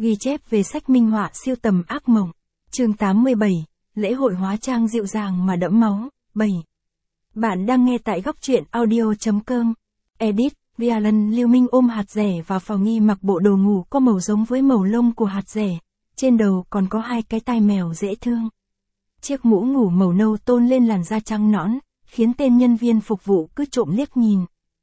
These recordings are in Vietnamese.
Ghi chép về sách minh họa siêu tầm ác mộng. Chương 87, lễ hội hóa trang dịu dàng mà đẫm máu. 7. Bạn đang nghe tại góc truyện audio.com. Edit, Vialan Lưu Minh ôm hạt rẻ vào phòng nghi mặc bộ đồ ngủ có màu giống với màu lông của hạt rẻ, trên đầu còn có hai cái tai mèo dễ thương. Chiếc mũ ngủ màu nâu tôn lên làn da trắng nõn, khiến tên nhân viên phục vụ cứ trộm liếc nhìn.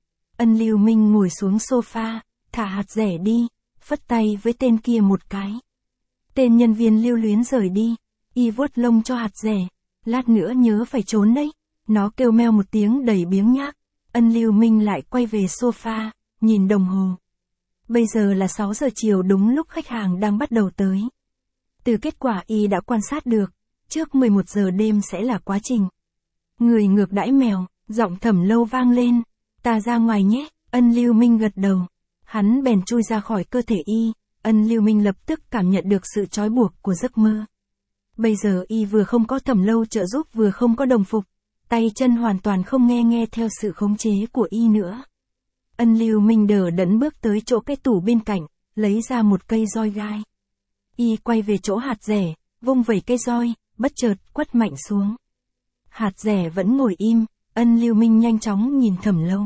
Lưu Minh ngồi xuống sofa, thả hạt rẻ đi, phất tay với tên kia một cái. Tên nhân viên lưu luyến rời đi, y vuốt lông cho hạt rẻ. Lát nữa nhớ phải trốn đấy. Nó kêu meo một tiếng đầy biếng nhác. Lưu Minh lại quay về sofa, nhìn đồng hồ. Bây giờ là 6 giờ chiều, đúng lúc khách hàng đang bắt đầu tới. Từ kết quả y đã quan sát được, trước 11 giờ đêm sẽ là quá trình. Người ngược đãi mèo, giọng Thẩm Lâu vang lên. Ta ra ngoài nhé. Lưu Minh gật đầu. Hắn bèn chui ra khỏi cơ thể y. Lưu Minh lập tức cảm nhận được sự trói buộc của giấc mơ. Bây giờ y vừa không có Thẩm Lâu trợ giúp vừa không có đồng phục. Tay chân hoàn toàn không nghe theo sự khống chế của y nữa. Lưu Minh đờ đẫn bước tới chỗ cái tủ bên cạnh, lấy ra một cây roi gai. Y quay về chỗ hạt rẻ, vung vẩy cây roi, bất chợt quất mạnh xuống. Hạt rẻ vẫn ngồi im. Lưu Minh nhanh chóng nhìn Thẩm Lâu.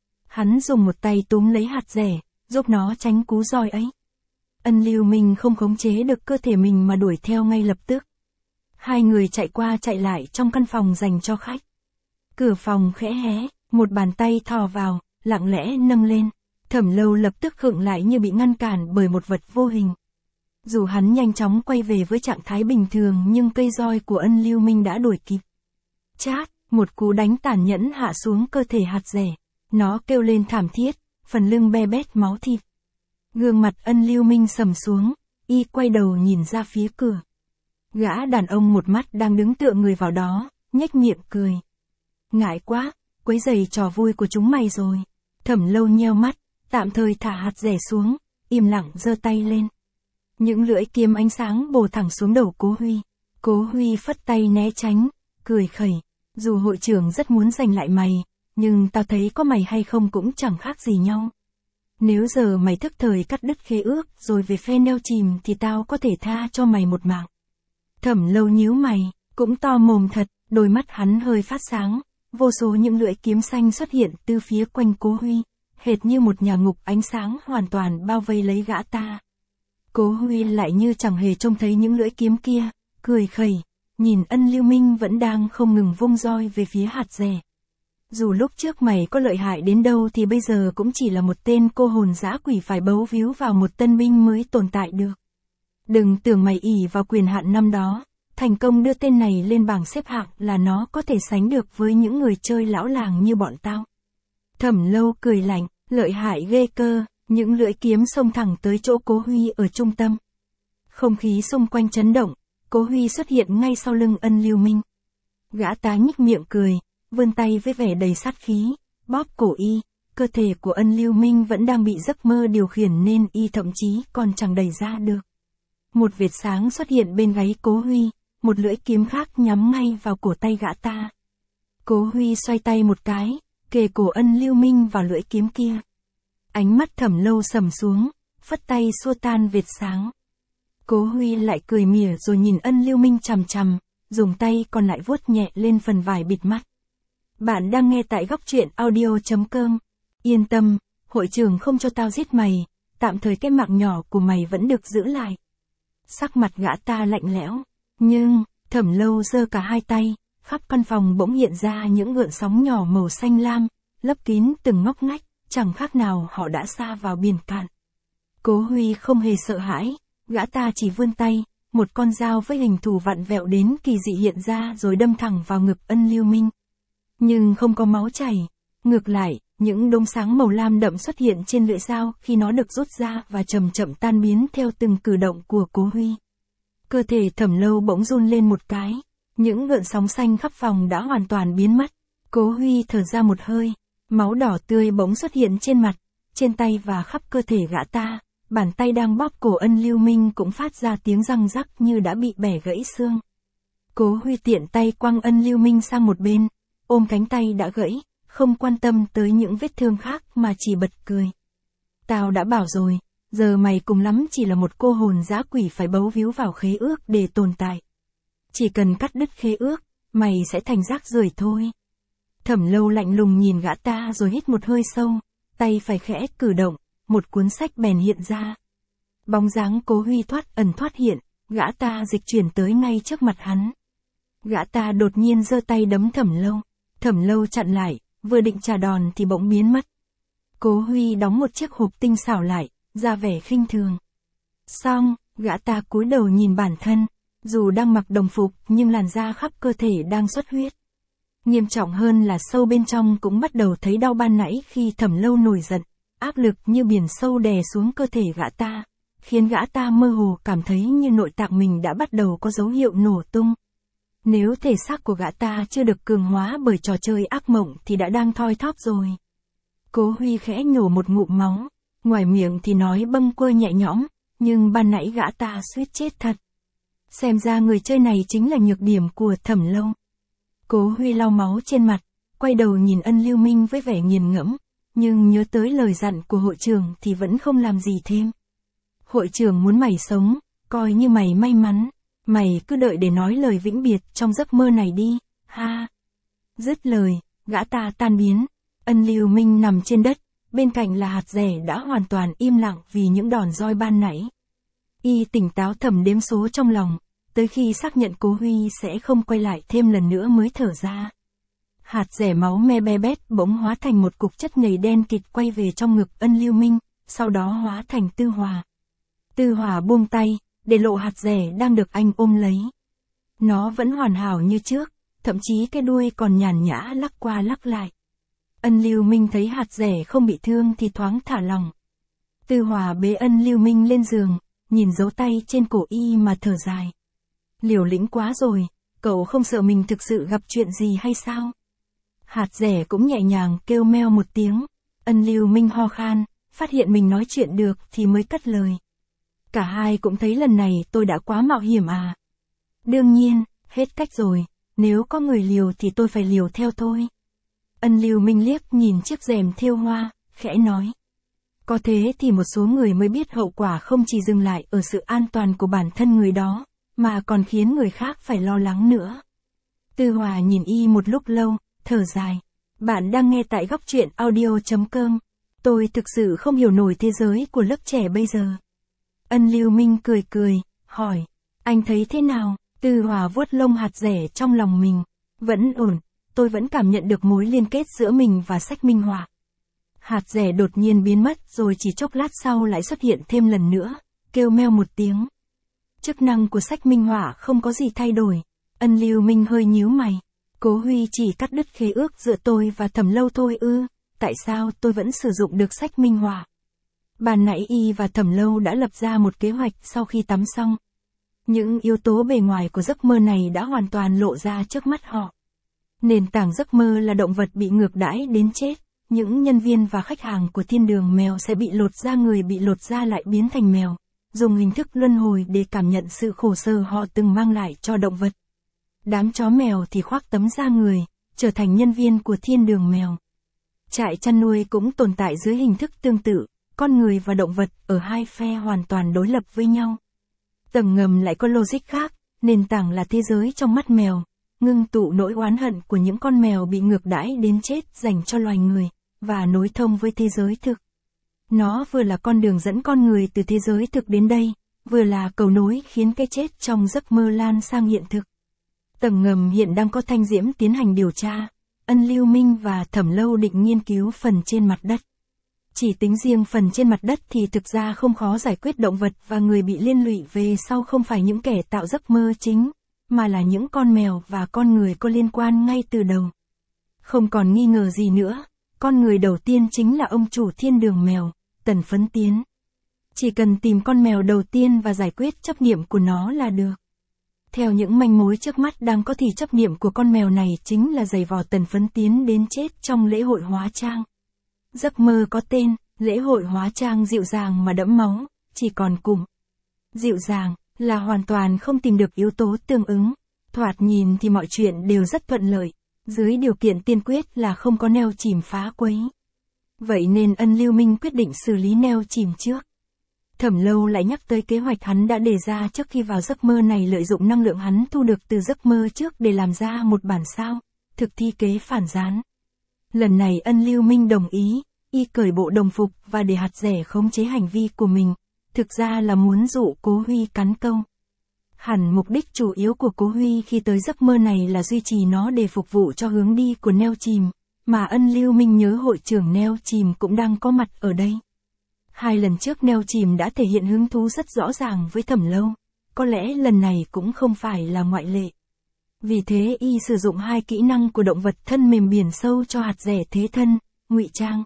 Hắn dùng một tay túm lấy hạt rẻ, giúp nó tránh cú roi ấy. Lưu Minh không khống chế được cơ thể mình mà đuổi theo ngay lập tức. Hai người chạy qua chạy lại trong căn phòng dành cho khách. Cửa phòng khẽ hé, một bàn tay thò vào, lặng lẽ nâng lên. Thẩm Lâu lập tức khựng lại như bị ngăn cản bởi một vật vô hình. Dù hắn nhanh chóng quay về với trạng thái bình thường nhưng cây roi của Lưu Minh đã đuổi kịp. Chát, một cú đánh tàn nhẫn hạ xuống cơ thể hạt rẻ. Nó kêu lên thảm thiết, phần lưng be bét máu thịt. Gương mặt Lưu Minh sầm xuống, y quay đầu nhìn ra phía cửa. Gã đàn ông một mắt đang đứng tựa người vào đó, nhếch miệng cười. Ngại quá, quấy rầy trò vui của chúng mày rồi. Thẩm Lâu nheo mắt, tạm thời thả hạt rẻ xuống, im lặng giơ tay lên. Những lưỡi kiếm ánh sáng bổ thẳng xuống đầu Cố Huy. Cố Huy phất tay né tránh, cười khẩy. Dù hội trưởng rất muốn giành lại mày, nhưng tao thấy có mày hay không cũng chẳng khác gì nhau. Nếu giờ mày thức thời cắt đứt khế ước rồi về phe neo chìm thì tao có thể tha cho mày một mạng. Thẩm Lâu nhíu mày, cũng to mồm thật, đôi mắt hắn hơi phát sáng. Vô số những lưỡi kiếm xanh xuất hiện từ phía quanh Cố Huy, hệt như một nhà ngục ánh sáng hoàn toàn bao vây lấy gã ta. Cố Huy lại như chẳng hề trông thấy những lưỡi kiếm kia, cười khẩy, nhìn Lưu Minh vẫn đang không ngừng vung roi về phía hạt rẻ. Dù lúc trước mày có lợi hại đến đâu thì bây giờ cũng chỉ là một tên cô hồn dã quỷ phải bấu víu vào một tân binh mới tồn tại được. Đừng tưởng mày ỷ vào quyền hạn năm đó, thành công đưa tên này lên bảng xếp hạng là nó có thể sánh được với những người chơi lão làng như bọn tao. Thẩm Lâu cười lạnh, lợi hại ghê cơ, những lưỡi kiếm xông thẳng tới chỗ Cố Huy ở trung tâm. Không khí xung quanh chấn động, Cố Huy xuất hiện ngay sau lưng Lưu Minh. Gã tá nhếch miệng cười, vươn tay với vẻ đầy sát khí, bóp cổ y. Cơ thể của Lưu Minh vẫn đang bị giấc mơ điều khiển nên y thậm chí còn chẳng đẩy ra được. Một vệt sáng xuất hiện bên gáy Cố Huy, một lưỡi kiếm khác nhắm ngay vào cổ tay gã ta. Cố Huy xoay tay một cái, kề cổ Lưu Minh vào lưỡi kiếm kia. Ánh mắt Thẩm Lâu sầm xuống, phất tay xua tan vệt sáng. Cố Huy lại cười mỉa rồi nhìn Lưu Minh chằm chằm, dùng tay còn lại vuốt nhẹ lên phần vải bịt mắt. Bạn đang nghe tại góc truyện audio.com. Yên tâm, hội trưởng không cho tao giết mày, tạm thời cái mạng nhỏ của mày vẫn được giữ lại. Sắc mặt gã ta lạnh lẽo, nhưng, Thẩm Lâu giơ cả hai tay, khắp căn phòng bỗng hiện ra những gợn sóng nhỏ màu xanh lam, lấp kín từng ngóc ngách, chẳng khác nào họ đã sa vào biển cạn. Cố Huy không hề sợ hãi, gã ta chỉ vươn tay, một con dao với hình thù vặn vẹo đến kỳ dị hiện ra rồi đâm thẳng vào ngực Lưu Minh. Nhưng không có máu chảy, ngược lại, những đốm sáng màu lam đậm xuất hiện trên lưỡi dao khi nó được rút ra và chậm chậm tan biến theo từng cử động của Cố Huy. Cơ thể Thẩm Lâu bỗng run lên một cái, những gợn sóng xanh khắp phòng đã hoàn toàn biến mất. Cố Huy thở ra một hơi, máu đỏ tươi bỗng xuất hiện trên mặt, trên tay và khắp cơ thể gã ta. Bàn tay đang bóp cổ Lưu Minh cũng phát ra tiếng răng rắc như đã bị bẻ gãy xương. Cố Huy tiện tay quăng Lưu Minh sang một bên, ôm cánh tay đã gãy, không quan tâm tới những vết thương khác mà chỉ bật cười. Tao đã bảo rồi, giờ mày cùng lắm chỉ là một cô hồn dã quỷ phải bấu víu vào khế ước để tồn tại. Chỉ cần cắt đứt khế ước, mày sẽ thành rác rưởi thôi. Thẩm Lâu lạnh lùng nhìn gã ta rồi hít một hơi sâu, tay phải khẽ cử động, một cuốn sách bèn hiện ra. Bóng dáng Cố Huy thoát ẩn thoát hiện, gã ta dịch chuyển tới ngay trước mặt hắn. Gã ta đột nhiên giơ tay đấm Thẩm Lâu chặn lại, vừa định trả đòn thì bỗng biến mất. Cố Huy đóng một chiếc hộp tinh xảo lại, ra vẻ khinh thường. Xong, gã ta cúi đầu nhìn bản thân, dù đang mặc đồng phục nhưng làn da khắp cơ thể đang xuất huyết. Nghiêm trọng hơn là sâu bên trong cũng bắt đầu thấy đau ban nãy khi Thẩm Lâu nổi giận, áp lực như biển sâu đè xuống cơ thể gã ta, khiến gã ta mơ hồ cảm thấy như nội tạng mình đã bắt đầu có dấu hiệu nổ tung. Nếu thể xác của gã ta chưa được cường hóa bởi trò chơi ác mộng thì đã đang thoi thóp rồi. Cố Huy khẽ nhổ một ngụm máu, ngoài miệng thì nói bâng quơ nhẹ nhõm, nhưng ban nãy gã ta suýt chết thật. Xem ra người chơi này chính là nhược điểm của Thẩm Lâu. Cố Huy lau máu trên mặt, quay đầu nhìn Ân Lưu Minh với vẻ nghiền ngẫm, nhưng nhớ tới lời dặn của hội trưởng thì vẫn không làm gì thêm. Hội trưởng muốn mày sống, coi như mày may mắn, mày cứ đợi để nói lời vĩnh biệt trong giấc mơ này đi, ha. Dứt lời, gã ta tan biến, Ân Lưu Minh nằm trên đất, bên cạnh là Hạt Rẻ đã hoàn toàn im lặng vì những đòn roi ban nãy. Y tỉnh táo thầm đếm số trong lòng, tới khi xác nhận Cố Huy sẽ không quay lại thêm lần nữa mới thở ra. Hạt Rẻ máu me be bét bỗng hóa thành một cục chất nhầy đen kịt quay về trong ngực Ân Lưu Minh, sau đó hóa thành Tư Hòa. Tư Hòa buông tay, để lộ Hạt Rẻ đang được anh ôm lấy. Nó vẫn hoàn hảo như trước, thậm chí cái đuôi còn nhàn nhã lắc qua lắc lại. Ân Lưu Minh thấy Hạt Rẻ không bị thương thì thoáng thả lòng. Tư Hòa bế Ân Lưu Minh lên giường, nhìn dấu tay trên cổ y mà thở dài. Liều lĩnh quá rồi, cậu không sợ mình thực sự gặp chuyện gì hay sao? Hạt Rẻ cũng nhẹ nhàng kêu meo một tiếng. Ân Lưu Minh ho khan, phát hiện mình nói chuyện được thì mới cất lời. Cả hai cũng thấy lần này tôi đã quá mạo hiểm à. Đương nhiên, hết cách rồi, nếu có người liều thì tôi phải liều theo thôi. Ân Lưu Minh liếc nhìn chiếc rèm thêu hoa, khẽ nói. Có thế thì một số người mới biết hậu quả không chỉ dừng lại ở sự an toàn của bản thân người đó, mà còn khiến người khác phải lo lắng nữa. Tư Hòa nhìn y một lúc lâu, thở dài. Bạn đang nghe tại góc truyện audio.com. Tôi thực sự không hiểu nổi thế giới của lớp trẻ bây giờ. Ân Lưu Minh cười cười, hỏi. Anh thấy thế nào? Tư Hòa vuốt lông Hạt Rẻ trong lòng mình. Vẫn ổn, tôi vẫn cảm nhận được mối liên kết giữa mình và sách minh họa. Hạt Rẻ đột nhiên biến mất rồi chỉ chốc lát sau lại xuất hiện thêm lần nữa, kêu meo một tiếng. Chức năng của sách minh họa không có gì thay đổi. Ân Lưu Minh hơi nhíu mày. Cố Huy chỉ cắt đứt khế ước giữa tôi và Thẩm Lâu thôi ư, tại sao tôi vẫn sử dụng được sách minh họa? Ban nãy y và Thẩm Lâu đã lập ra một kế hoạch sau khi tắm xong. Những yếu tố bề ngoài của giấc mơ này đã hoàn toàn lộ ra trước mắt họ. Nền tảng giấc mơ là động vật bị ngược đãi đến chết. Những nhân viên và khách hàng của thiên đường mèo sẽ bị lột da, người bị lột da lại biến thành mèo, dùng hình thức luân hồi để cảm nhận sự khổ sở họ từng mang lại cho động vật. Đám chó mèo thì khoác tấm da người, trở thành nhân viên của thiên đường mèo. Trại chăn nuôi cũng tồn tại dưới hình thức tương tự, con người và động vật ở hai phe hoàn toàn đối lập với nhau. Tầng ngầm lại có logic khác, nền tảng là thế giới trong mắt mèo, ngưng tụ nỗi oán hận của những con mèo bị ngược đãi đến chết dành cho loài người, và nối thông với thế giới thực. Nó vừa là con đường dẫn con người từ thế giới thực đến đây, vừa là cầu nối khiến cái chết trong giấc mơ lan sang hiện thực. Tầng ngầm hiện đang có Thanh Diễm tiến hành điều tra, Ân Lưu Minh và Thẩm Lâu định nghiên cứu phần trên mặt đất. Chỉ tính riêng phần trên mặt đất thì thực ra không khó giải quyết, động vật và người bị liên lụy về sau không phải những kẻ tạo giấc mơ chính, mà là những con mèo và con người có liên quan ngay từ đầu. Không còn nghi ngờ gì nữa, con người đầu tiên chính là ông chủ thiên đường mèo, Tần Phấn Tiến. Chỉ cần tìm con mèo đầu tiên và giải quyết chấp niệm của nó là được. Theo những manh mối trước mắt đang có thì chấp niệm của con mèo này chính là giày vò Tần Phấn Tiến đến chết trong lễ hội hóa trang. Giấc mơ có tên, lễ hội hóa trang dịu dàng mà đẫm máu, chỉ còn cụm. Dịu dàng, là hoàn toàn không tìm được yếu tố tương ứng. Thoạt nhìn thì mọi chuyện đều rất thuận lợi, dưới điều kiện tiên quyết là không có neo chìm phá quấy. Vậy nên Ân Lưu Minh quyết định xử lý neo chìm trước. Thẩm Lâu lại nhắc tới kế hoạch hắn đã đề ra trước khi vào giấc mơ này, lợi dụng năng lượng hắn thu được từ giấc mơ trước để làm ra một bản sao, thực thi kế phản gián. Lần này Ân Lưu Minh đồng ý, y cởi bộ đồng phục và để hạt rẻ khống chế hành vi của mình, thực ra là muốn dụ Cố Huy cắn câu. Hẳn mục đích chủ yếu của Cố Huy khi tới giấc mơ này là duy trì nó để phục vụ cho hướng đi của neo chìm, mà Ân Lưu Minh nhớ hội trưởng neo chìm cũng đang có mặt ở đây. 2 lần trước neo chìm đã thể hiện hứng thú rất rõ ràng với Thẩm Lâu, có lẽ lần này cũng không phải là ngoại lệ. Vì thế y sử dụng 2 kỹ năng của động vật thân mềm biển sâu cho hạt rẻ thế thân, ngụy trang.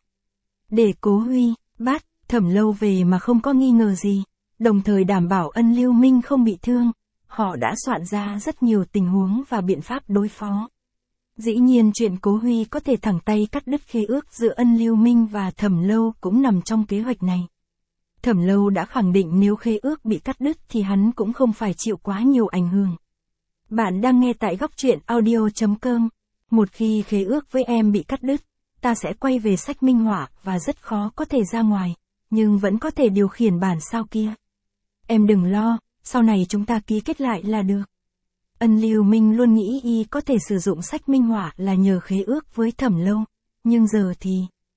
Để Cố Huy bắt Thẩm Lâu về mà không có nghi ngờ gì, đồng thời đảm bảo Ân Lưu Minh không bị thương, họ đã soạn ra rất nhiều tình huống và biện pháp đối phó. Dĩ nhiên chuyện Cố Huy có thể thẳng tay cắt đứt khế ước giữa Ân Lưu Minh và Thẩm Lâu cũng nằm trong kế hoạch này. Thẩm Lâu đã khẳng định nếu khế ước bị cắt đứt thì hắn cũng không phải chịu quá nhiều ảnh hưởng. Bạn đang nghe tại góc truyện audio.com. Một khi khế ước với em bị cắt đứt, ta sẽ quay về sách minh họa và rất khó có thể ra ngoài, nhưng vẫn có thể điều khiển bản sao kia. Em đừng lo, sau này chúng ta ký kết lại là được. Ân Lưu Minh luôn nghĩ y có thể sử dụng sách minh họa là nhờ khế ước với Thẩm Lâu, nhưng giờ thì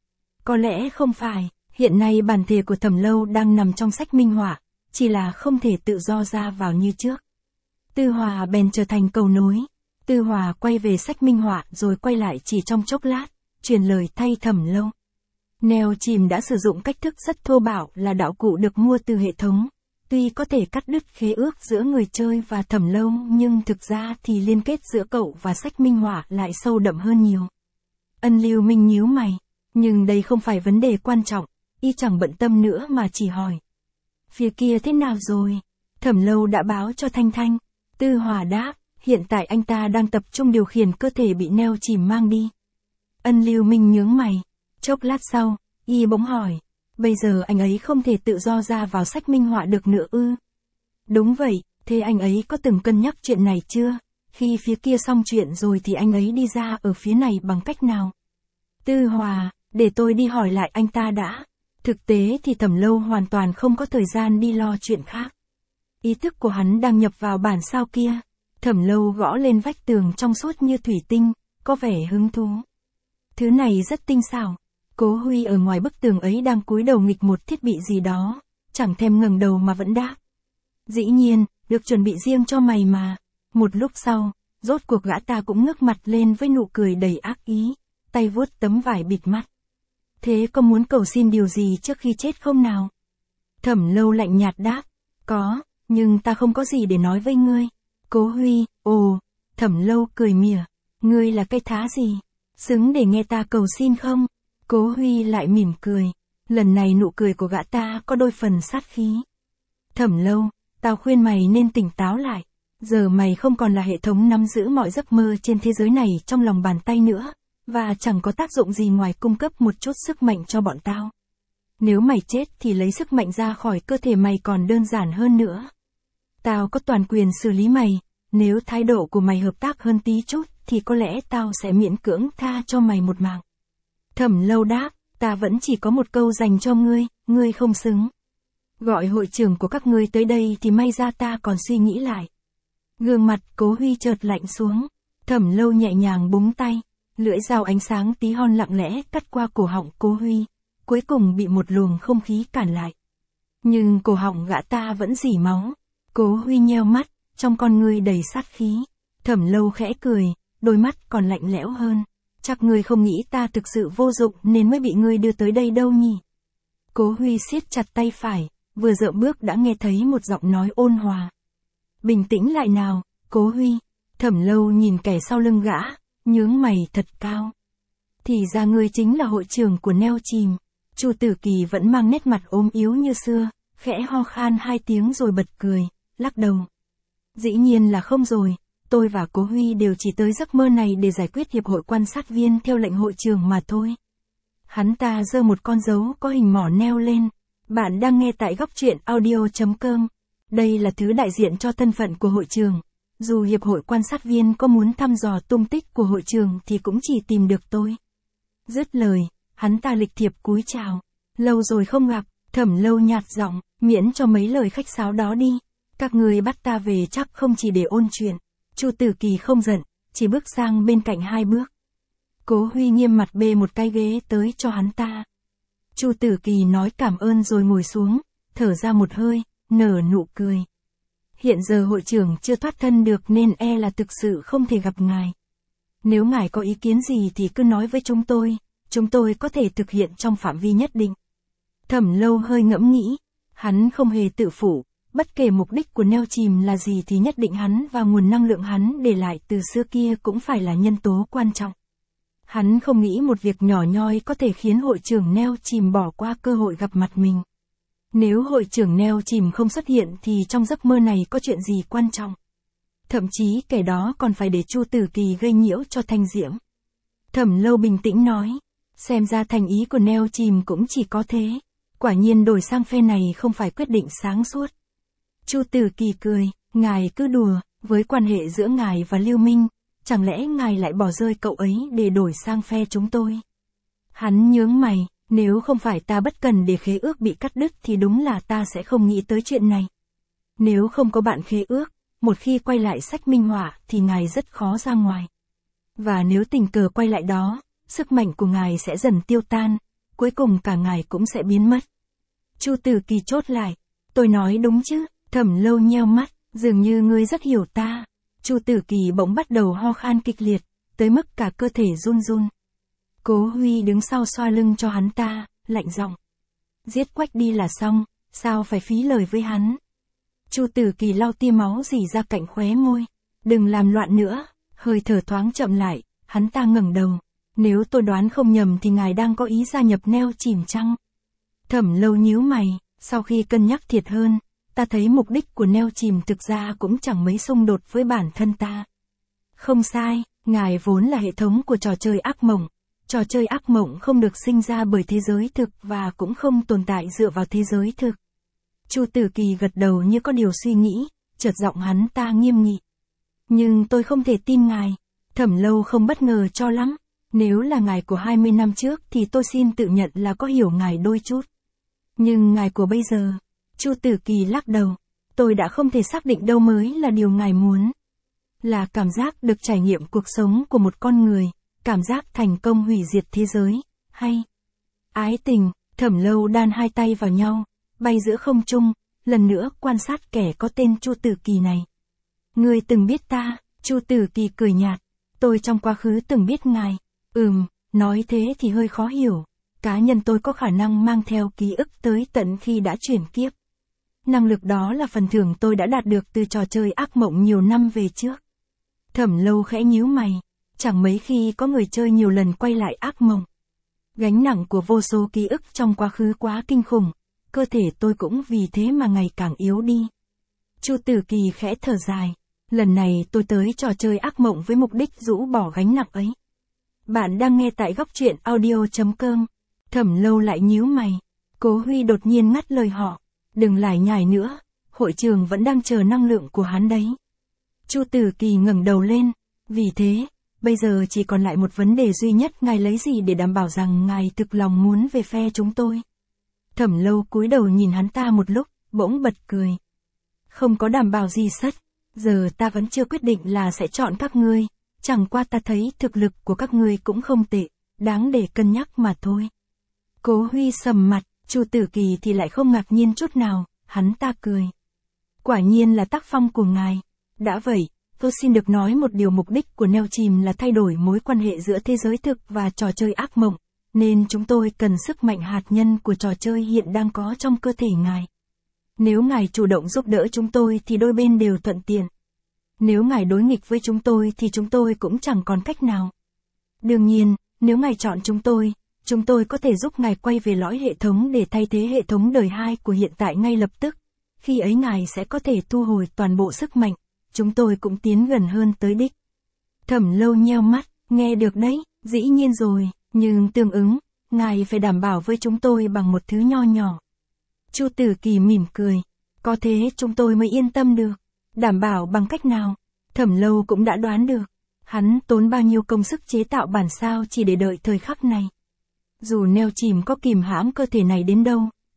có lẽ không phải. Hiện nay bản thể của Thẩm Lâu đang nằm trong sách minh họa, chỉ là không thể tự do ra vào như trước. Tư Hòa bèn trở thành cầu nối. Tư Hòa quay về sách minh họa rồi quay lại chỉ trong chốc lát, truyền lời thay Thẩm Lâu. Neo chìm đã sử dụng cách thức rất thô bạo là đạo cụ được mua từ hệ thống. Tuy có thể cắt đứt khế ước giữa người chơi và Thẩm Lâu nhưng thực ra thì liên kết giữa cậu và sách minh họa lại sâu đậm hơn nhiều. Ân Lưu Minh nhíu mày, nhưng đây không phải vấn đề quan trọng, y chẳng bận tâm nữa mà chỉ hỏi. Phía kia thế nào rồi? Thẩm Lâu đã báo cho Thanh Thanh. Tư Hòa đáp, hiện tại anh ta đang tập trung điều khiển cơ thể bị neo chìm mang đi. Ân Lưu Minh nhướng mày, chốc lát sau, y bỗng hỏi. Bây giờ anh ấy không thể tự do ra vào sách minh họa được nữa ư? Đúng vậy, thế anh ấy có từng cân nhắc chuyện này chưa? Khi phía kia xong chuyện rồi thì anh ấy đi ra ở phía này bằng cách nào? Tư Hòa, để tôi đi hỏi lại anh ta đã. Thực tế thì Thẩm Lâu hoàn toàn không có thời gian đi lo chuyện khác. Ý thức của hắn đang nhập vào bản sao kia. Thẩm Lâu gõ lên vách tường trong suốt như thủy tinh, có vẻ hứng thú. Thứ này rất tinh xảo. Cố Huy ở ngoài bức tường ấy đang cúi đầu nghịch một thiết bị gì đó, chẳng thèm ngẩng đầu mà vẫn đáp. Dĩ nhiên, được chuẩn bị riêng cho mày mà. Một lúc sau, rốt cuộc gã ta cũng ngước mặt lên với nụ cười đầy ác ý, tay vuốt tấm vải bịt mắt. Thế có muốn cầu xin điều gì trước khi chết không nào? Thẩm Lâu lạnh nhạt đáp. Có, nhưng ta không có gì để nói với ngươi. Cố Huy, ồ, Thẩm Lâu cười mỉa. Ngươi là cái thá gì? Xứng để nghe ta cầu xin không? Cố Huy lại mỉm cười. Lần này nụ cười của gã ta có đôi phần sát khí. Thẩm Lâu, tao khuyên mày nên tỉnh táo lại. Giờ mày không còn là hệ thống nắm giữ mọi giấc mơ trên thế giới này trong lòng bàn tay nữa, và chẳng có tác dụng gì ngoài cung cấp một chút sức mạnh cho bọn tao. Nếu mày chết thì lấy sức mạnh ra khỏi cơ thể mày còn đơn giản hơn nữa. Tao có toàn quyền xử lý mày, nếu thái độ của mày hợp tác hơn tí chút thì có lẽ tao sẽ miễn cưỡng tha cho mày một mạng. Thẩm Lâu đáp, ta vẫn chỉ có một câu dành cho ngươi không xứng. Gọi hội trưởng của các ngươi tới đây thì may ra ta còn suy nghĩ lại. Gương mặt Cố Huy chợt lạnh xuống. Thẩm Lâu nhẹ nhàng búng tay, lưỡi dao ánh sáng tí hon lặng lẽ cắt qua cổ họng Cố Huy, cuối cùng bị một luồng không khí cản lại. Nhưng cổ họng gã ta vẫn rỉ máu. Cố Huy nheo mắt, trong con ngươi đầy sát khí. Thẩm Lâu khẽ cười, đôi mắt còn lạnh lẽo hơn. Chắc ngươi không nghĩ ta thực sự vô dụng nên mới bị ngươi đưa tới đây đâu nhỉ? Cố Huy siết chặt tay phải, vừa dậm bước đã nghe thấy một giọng nói ôn hòa. Bình tĩnh lại nào, Cố Huy. Thẩm Lâu nhìn kẻ sau lưng gã, nhướng mày thật cao. Thì ra ngươi chính là hội trưởng của neo chìm. Chu Tử Kỳ vẫn mang nét mặt ốm yếu như xưa, khẽ ho khan 2 tiếng rồi bật cười, lắc đầu. Dĩ nhiên là không rồi, tôi và Cố Huy đều chỉ tới giấc mơ này để giải quyết hiệp hội quan sát viên theo lệnh hội trưởng mà thôi. Hắn ta giơ một con dấu có hình mỏ neo lên. Bạn đang nghe tại góc truyện audio.com. Đây là thứ đại diện cho thân phận của hội trưởng. Dù hiệp hội quan sát viên có muốn thăm dò tung tích của hội trưởng thì cũng chỉ tìm được tôi. Dứt lời, hắn ta lịch thiệp cúi chào. Lâu rồi không gặp. Thẩm Lâu nhạt giọng, miễn cho mấy lời khách sáo đó đi. Các người bắt ta về chắc không chỉ để ôn chuyện. Chu Tử Kỳ không giận, chỉ bước sang bên cạnh 2 bước. Cố Huy nghiêm mặt bê một cái ghế tới cho hắn ta. Chu Tử Kỳ nói cảm ơn rồi ngồi xuống, thở ra một hơi, nở nụ cười. Hiện giờ hội trưởng chưa thoát thân được nên e là thực sự không thể gặp ngài. Nếu ngài có ý kiến gì thì cứ nói với chúng tôi có thể thực hiện trong phạm vi nhất định. Thẩm Lâu hơi ngẫm nghĩ, hắn không hề tự phụ, bất kể mục đích của neo chìm là gì thì nhất định hắn và nguồn năng lượng hắn để lại từ xưa kia cũng phải là nhân tố quan trọng. Hắn không nghĩ một việc nhỏ nhoi có thể khiến hội trưởng neo chìm bỏ qua cơ hội gặp mặt mình. Nếu hội trưởng neo chìm không xuất hiện thì trong giấc mơ này có chuyện gì quan trọng. Thậm chí kẻ đó còn phải để Chu Tử Kỳ gây nhiễu cho Thanh Diễm. Thẩm Lâu bình tĩnh nói, xem ra thành ý của neo chìm cũng chỉ có thế. Quả nhiên đổi sang phe này không phải quyết định sáng suốt. Chu Tử Kỳ cười, ngài cứ đùa, với quan hệ giữa ngài và Lưu Minh, chẳng lẽ ngài lại bỏ rơi cậu ấy để đổi sang phe chúng tôi? Hắn nhướng mày, nếu không phải ta bất cần để khế ước bị cắt đứt thì đúng là ta sẽ không nghĩ tới chuyện này. Nếu không có bạn khế ước, một khi quay lại sách minh họa thì ngài rất khó ra ngoài. Và nếu tình cờ quay lại đó, sức mạnh của ngài sẽ dần tiêu tan, cuối cùng cả ngài cũng sẽ biến mất. Chu Tử Kỳ chốt lại, tôi nói đúng chứ? Thẩm Lâu nheo mắt, dường như ngươi rất hiểu ta. Chu Tử Kỳ bỗng bắt đầu ho khan kịch liệt, tới mức cả cơ thể run run. Cố Huy đứng sau xoa lưng cho hắn ta, lạnh giọng. Giết Quách đi là xong, sao phải phí lời với hắn? Chu Tử Kỳ lau tia máu rỉ ra cạnh khóe môi. Đừng làm loạn nữa, hơi thở thoáng chậm lại, hắn ta ngẩng đầu. Nếu tôi đoán không nhầm thì ngài đang có ý gia nhập neo chìm chăng? Thẩm Lâu nhíu mày, sau khi cân nhắc thiệt hơn, ta thấy mục đích của neo chìm thực ra cũng chẳng mấy xung đột với bản thân ta. Không sai, ngài vốn là hệ thống của trò chơi ác mộng. Trò chơi ác mộng không được sinh ra bởi thế giới thực và cũng không tồn tại dựa vào thế giới thực. Chu Tử Kỳ gật đầu như có điều suy nghĩ, chợt giọng hắn ta nghiêm nghị. Nhưng tôi không thể tin ngài. Thẩm Lâu không bất ngờ cho lắm. Nếu là ngài của 20 năm trước thì tôi xin tự nhận là có hiểu ngài đôi chút. Nhưng ngài của bây giờ, Chu Tử Kỳ lắc đầu, tôi đã không thể xác định đâu mới là điều ngài muốn. Là cảm giác được trải nghiệm cuộc sống của một con người, cảm giác thành công hủy diệt thế giới, hay ái tình. Thẩm Lâu đan hai tay vào nhau, bay giữa không trung, lần nữa quan sát kẻ có tên Chu Tử Kỳ này. Ngươi từng biết ta? Chu Tử Kỳ cười nhạt, tôi trong quá khứ từng biết ngài. Nói thế thì hơi khó hiểu. Cá nhân tôi có khả năng mang theo ký ức tới tận khi đã chuyển kiếp. Năng lực đó là phần thưởng tôi đã đạt được từ trò chơi ác mộng nhiều năm về trước. Thẩm Lâu khẽ nhíu mày, chẳng mấy khi có người chơi nhiều lần quay lại ác mộng. Gánh nặng của vô số ký ức trong quá khứ quá kinh khủng, cơ thể tôi cũng vì thế mà ngày càng yếu đi. Chu Tử Kỳ khẽ thở dài, lần này tôi tới trò chơi ác mộng với mục đích rũ bỏ gánh nặng ấy. Bạn đang nghe tại góc truyện audio.com. Thẩm Lâu lại nhíu mày. Cố Huy đột nhiên ngắt lời họ. Đừng lải nhải nữa, hội trường vẫn đang chờ năng lượng của hắn đấy. Chu Tử Kỳ ngẩng đầu lên. Vì thế, bây giờ chỉ còn lại một vấn đề duy nhất, ngài lấy gì để đảm bảo rằng ngài thực lòng muốn về phe chúng tôi? Thẩm Lâu cúi đầu nhìn hắn ta một lúc, bỗng bật cười. Không có đảm bảo gì sất, giờ ta vẫn chưa quyết định là sẽ chọn các ngươi. Chẳng qua ta thấy thực lực của các ngươi cũng không tệ, đáng để cân nhắc mà thôi. Cố Huy sầm mặt, Chu Tử Kỳ thì lại không ngạc nhiên chút nào, hắn ta cười. Quả nhiên là tác phong của ngài. Đã vậy, tôi xin được nói một điều, mục đích của neo chìm là thay đổi mối quan hệ giữa thế giới thực và trò chơi ác mộng, nên chúng tôi cần sức mạnh hạt nhân của trò chơi hiện đang có trong cơ thể ngài. Nếu ngài chủ động giúp đỡ chúng tôi thì đôi bên đều thuận tiện. Nếu ngài đối nghịch với chúng tôi thì chúng tôi cũng chẳng còn cách nào. Đương nhiên, nếu ngài chọn chúng tôi có thể giúp ngài quay về lõi hệ thống để thay thế hệ thống đời 2 của hiện tại ngay lập tức. Khi ấy ngài sẽ có thể thu hồi toàn bộ sức mạnh, chúng tôi cũng tiến gần hơn tới đích. Thẩm Lâu nheo mắt, nghe được đấy, dĩ nhiên rồi, nhưng tương ứng, ngài phải đảm bảo với chúng tôi bằng một thứ nho nhỏ. Chu Tử Kỳ mỉm cười, có thế chúng tôi mới yên tâm được. Đảm bảo bằng cách nào? Thẩm Lâu cũng đã đoán được. Hắn tốn bao nhiêu công sức chế tạo bản sao chỉ để đợi thời khắc này. Dù neo chìm có kìm hãm cơ thể này đến đâu,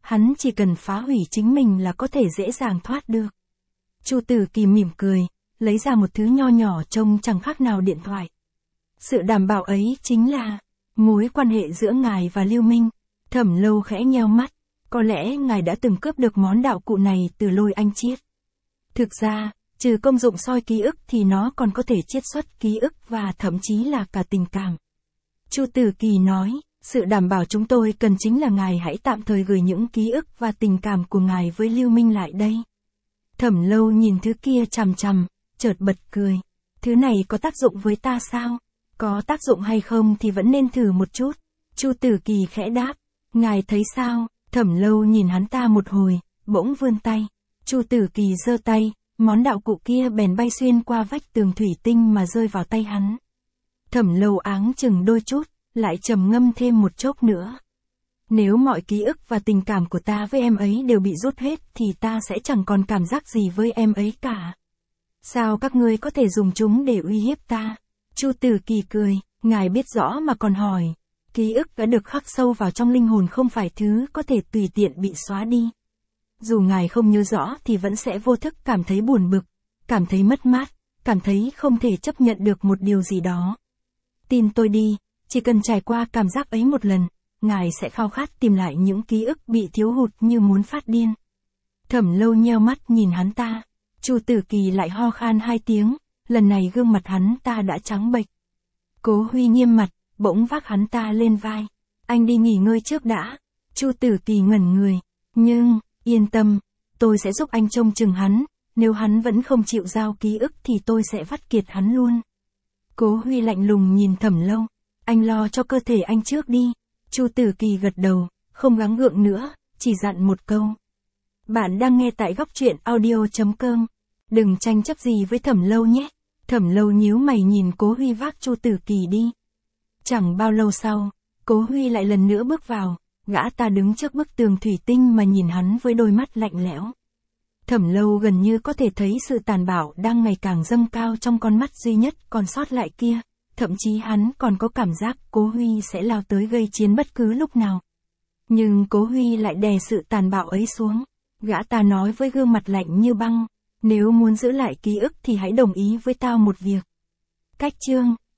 hắn chỉ cần phá hủy chính mình là có thể dễ dàng thoát được. Chu Tử Kỳ mỉm cười, lấy ra một thứ nho nhỏ trông chẳng khác nào điện thoại. Sự đảm bảo ấy chính là mối quan hệ giữa ngài và Lưu Minh. Thẩm Lâu khẽ nheo mắt, có lẽ ngài đã từng cướp được món đạo cụ này từ Lôi Anh Chiết. Thực ra, trừ công dụng soi ký ức thì nó còn có thể chiết xuất ký ức và thậm chí là cả tình cảm. Chu Tử Kỳ nói, sự đảm bảo chúng tôi cần chính là ngài hãy tạm thời gửi những ký ức và tình cảm của ngài với Lưu Minh lại đây. Thẩm Lâu nhìn thứ kia chằm chằm, chợt bật cười. Thứ này có tác dụng với ta sao? Có tác dụng hay không thì vẫn nên thử một chút. Chu Tử Kỳ khẽ đáp. Ngài thấy sao? Thẩm Lâu nhìn hắn ta một hồi, bỗng vươn tay. Chu Tử Kỳ giơ tay, món đạo cụ kia bèn bay xuyên qua vách tường thủy tinh mà rơi vào tay hắn. Thẩm Lâu áng chừng đôi chút, lại trầm ngâm thêm một chốc nữa. Nếu mọi ký ức và tình cảm của ta với em ấy đều bị rút hết thì ta sẽ chẳng còn cảm giác gì với em ấy cả. Sao các ngươi có thể dùng chúng để uy hiếp ta? Chu Tử Kỳ cười, ngài biết rõ mà còn hỏi. Ký ức đã được khắc sâu vào trong linh hồn không phải thứ có thể tùy tiện bị xóa đi. Dù ngài không nhớ rõ thì vẫn sẽ vô thức cảm thấy buồn bực, cảm thấy mất mát, cảm thấy không thể chấp nhận được một điều gì đó. Tin tôi đi, chỉ cần trải qua cảm giác ấy một lần, ngài sẽ khao khát tìm lại những ký ức bị thiếu hụt như muốn phát điên. Thẩm Lâu nheo mắt nhìn hắn ta. Chu Tử Kỳ lại ho khan 2 tiếng, lần này gương mặt hắn ta đã trắng bệch. Cố Huy nghiêm mặt, bỗng vác hắn ta lên vai. Anh đi nghỉ ngơi trước đã. Chu Tử Kỳ ngẩn người. Nhưng, yên tâm, tôi sẽ giúp anh trông chừng hắn, nếu hắn vẫn không chịu giao ký ức thì tôi sẽ vắt kiệt hắn luôn. Cố Huy lạnh lùng nhìn Thẩm Lâu. Anh lo cho cơ thể anh trước đi. Chu Tử Kỳ gật đầu, không gắng gượng nữa, chỉ dặn một câu. Bạn đang nghe tại góc truyện audio.com. Đừng tranh chấp gì với Thẩm Lâu nhé. Thẩm Lâu nhíu mày nhìn Cố Huy vác Chu Tử Kỳ đi. Chẳng bao lâu sau, Cố Huy lại lần nữa bước vào, gã ta đứng trước bức tường thủy tinh mà nhìn hắn với đôi mắt lạnh lẽo. Thẩm Lâu gần như có thể thấy sự tàn bạo đang ngày càng dâng cao trong con mắt duy nhất còn sót lại kia, thậm chí hắn còn có cảm giác Cố Huy sẽ lao tới gây chiến bất cứ lúc nào. Nhưng Cố Huy lại đè sự tàn bạo ấy xuống, gã ta nói với gương mặt lạnh như băng, nếu muốn giữ lại ký ức thì hãy đồng ý với tao một việc. Cách chương